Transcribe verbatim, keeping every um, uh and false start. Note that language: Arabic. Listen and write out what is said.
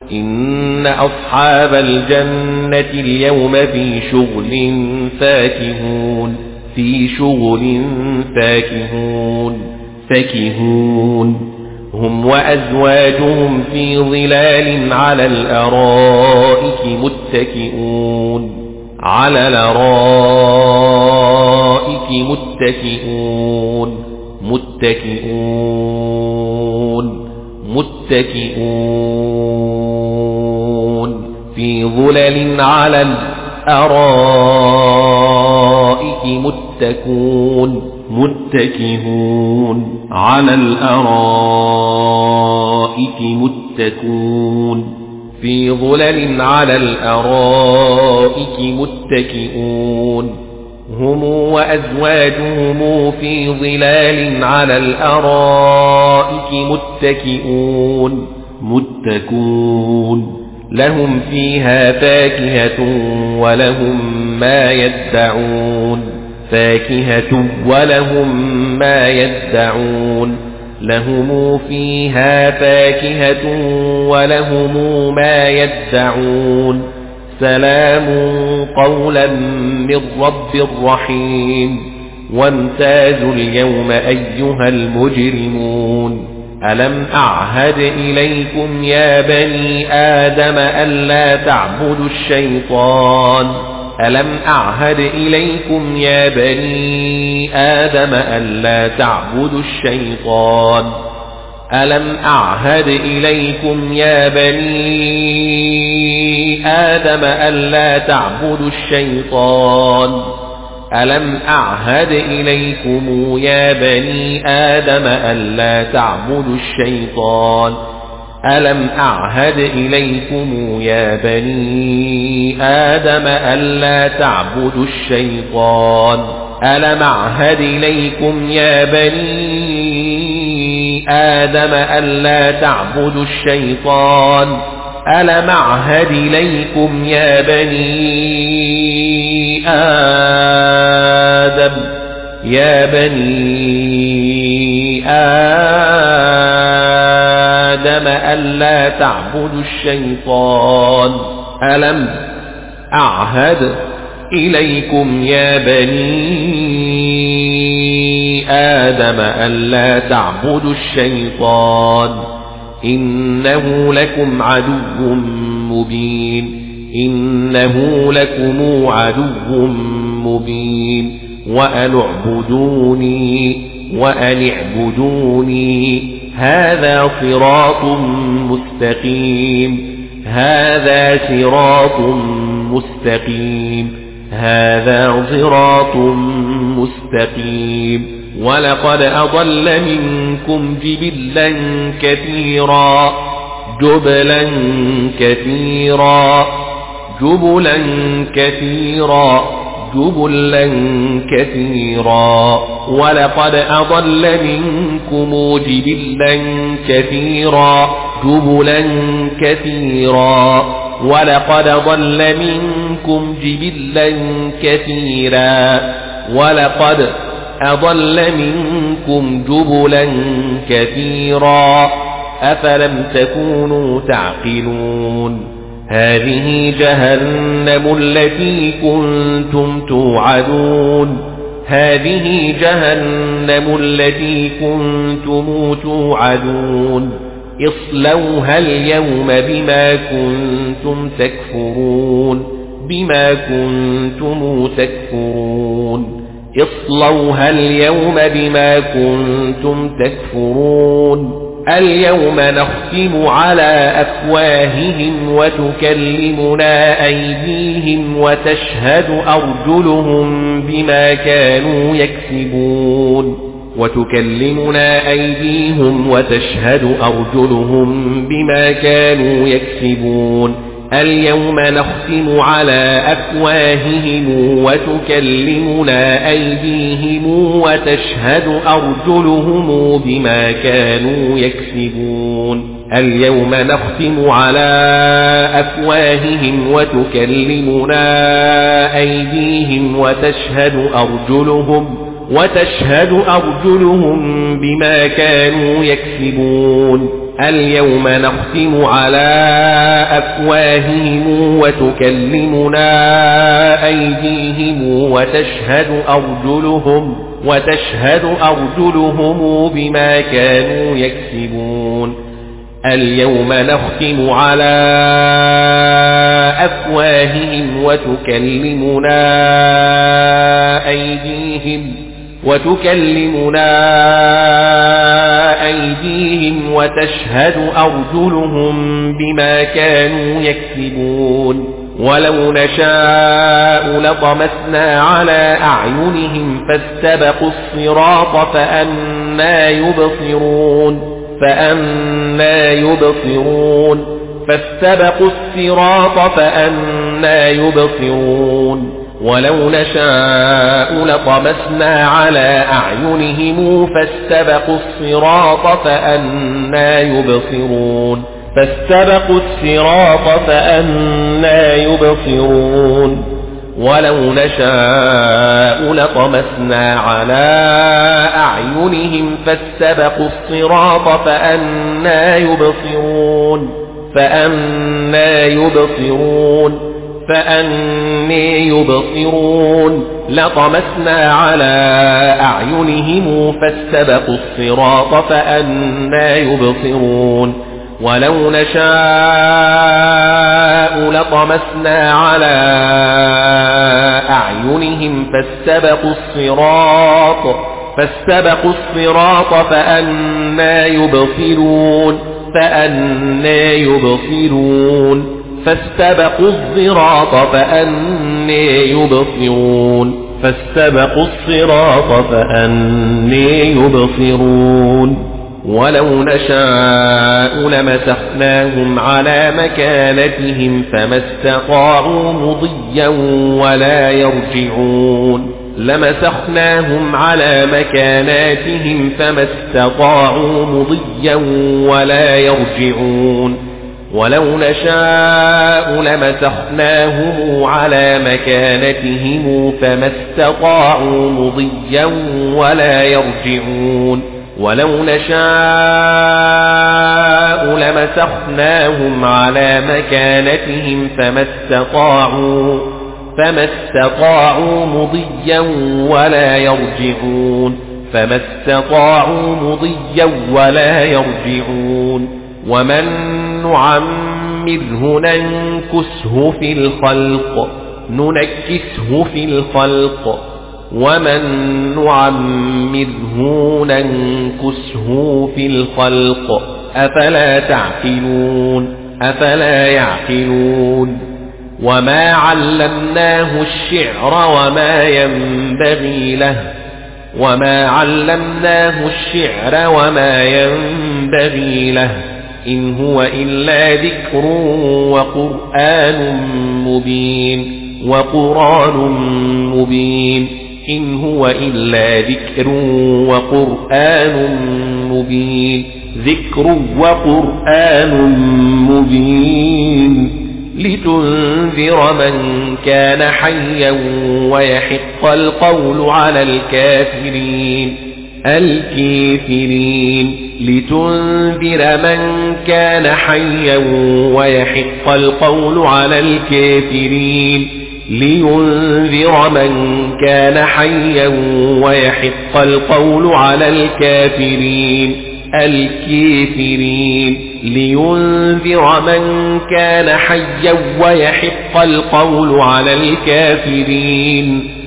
إن أصحاب الجنة اليوم في شغل فاكهون في شغل فاكهون فاكهون هم وأزواجهم في ظلال على الأرائك متكئون على الأرائك متكئون متكئون متكئون في ظلل على الأرائك متكئون متكئون على الأرائك متكئون في ظلل على الأرائك متكئون هم وأزواجهم في ظلال على الأرائك متكئون متكئون لهم فيها فاكهة ولهم ما يدعون فاكهة ولهم ما يدعون لهم فيها فاكهة ولهم ما يدعون سلام قولا من رب رحيم وامتازوا اليوم أيها المجرمون ألم أعهد إليكم يا بني آدم ألا تعبدوا الشيطان ألم أعهد إليكم يا بني آدم ألا تعبدوا الشيطان ألم أعهد إليكم يا بني آدم ألا تعبدوا الشيطان ألم أعهد إليكم يا بني آدم ألا تعبدوا الشيطان ألم أعهد إليكم يا بني آدم ألا تعبدوا الشيطان ألم أعهد إليكم يا بني آدم ألا تعبدوا الشيطان ألم أعهد إليكم يا بني آدم يا بني آدم ألا تعبدوا الشيطان ألم أعهد إليكم يا بني آدم ألا تعبدوا الشيطان إنه لكم عدو مبين إنه لكم عدو مبين وأن اعبدوني وأن اعبدوني هذا صراط مستقيم هذا صراط مستقيم هذا صراط مستقيم ولقد أضل منكم جبلا كثيرا جبلا كثيرا جبلا كثيرا جبلا كثيرا ولقد أضل منكم جبلا كثيرا جبلا كثيرا ولقد ضل منكم جبلا كثيرا ولقد أضل منكم جبلا كثيرا أفلم تكونوا تعقلون هذه جهنم التي كنتم توعدون هذه جهنم التي كنتم توعدون اصلوها اليوم بما كنتم تكفرون بما كنتم تكفرون اصلوها اليوم بما كنتم تكفرون اليوم نختم على أفواههم وتكلمنا أيديهم وتشهد أرجلهم بما كانوا يكسبون وتكلمنا أيديهم وتشهد أرجلهم بما كانوا يكسبون اليوم نختم على أفواههم وتكلمنا أيديهم وتشهد أرجلهم بما كانوا يكسبون اليوم نختم على أفواههم وتكلمنا أيديهم وتشهد أرجلهم وتشهد أرجلهم بما كانوا يكسبون اليوم نختم على أفواههم وتكلمنا أيديهم وتشهد أرجلهم وتشهد أرجلهم بما كانوا يكسبون اليوم نختم على أفواههم وتكلمنا أيديهم وتكلمنا أيديهم وتشهد أرجلهم بما كانوا يكسبون ولو نشاء لطمسنا على أعينهم فاستبقوا الصراط فأنى يبصرون فأنى يبصرون فاستبقوا الصراط فأنى يبصرون ولو نشاء لطمسنا على أعينهم فاستبقوا الصراط فأنى يبصرون فاستبقوا الصراط فأنى يبصرون ولو نشاء لطمسنا على أعينهم فاستبقوا الصراط فأنى يبصرون فأنى يبصرون فأنى يبصرون لطمسنا على أعينهم فاستبقوا الصراط فأنى يبصرون ولو نشاء لطمسنا على أعينهم فاستبقوا الصراط فاستبقوا الصراط فأنى يبصرون فأنى يبصرون فاستبقوا الصراط فأنى يبصرون فاستبقوا الصراط فأنى يبصرون ولو نشاء لمسخناهم على مكانتهم فما استطاعوا مضيا ولا يرجعون لمسخناهم على مكاناتهم فما استطاعوا مضيا ولا يرجعون ولو نشاء لمسخناهم على مكانتهم فما استطاعوا مضيا ولا يرجعون ولو نشاء لمسخناهم على مكانتهم فما استطاعوا فما استطاعوا مضيا ولا يرجعون فما استطاعوا مضيا ولا يرجعون ومن نعمره ننكسه في الخلق ننكسه في الخلق ومن نعمره ننكسه في الخلق أفلا تعقلون أفلا يعقلون وما علمناه الشعر وما ينبغي له وما علمناه الشعر وما ينبغي له إن هو إلا ذكر وقرآن مبين وقرآن مبين إن هو إلا ذكر وقرآن مبين ذكر وقرآن مبين لتنذر من كان حيا ويحق القول على الكافرين الكافرين لتنذر من كان حيا ويحق القول على الكافرين لينذر من كان حيا ويحق القول على الكافرين الكافرين لينذر من كان حيا ويحق القول على الكافرين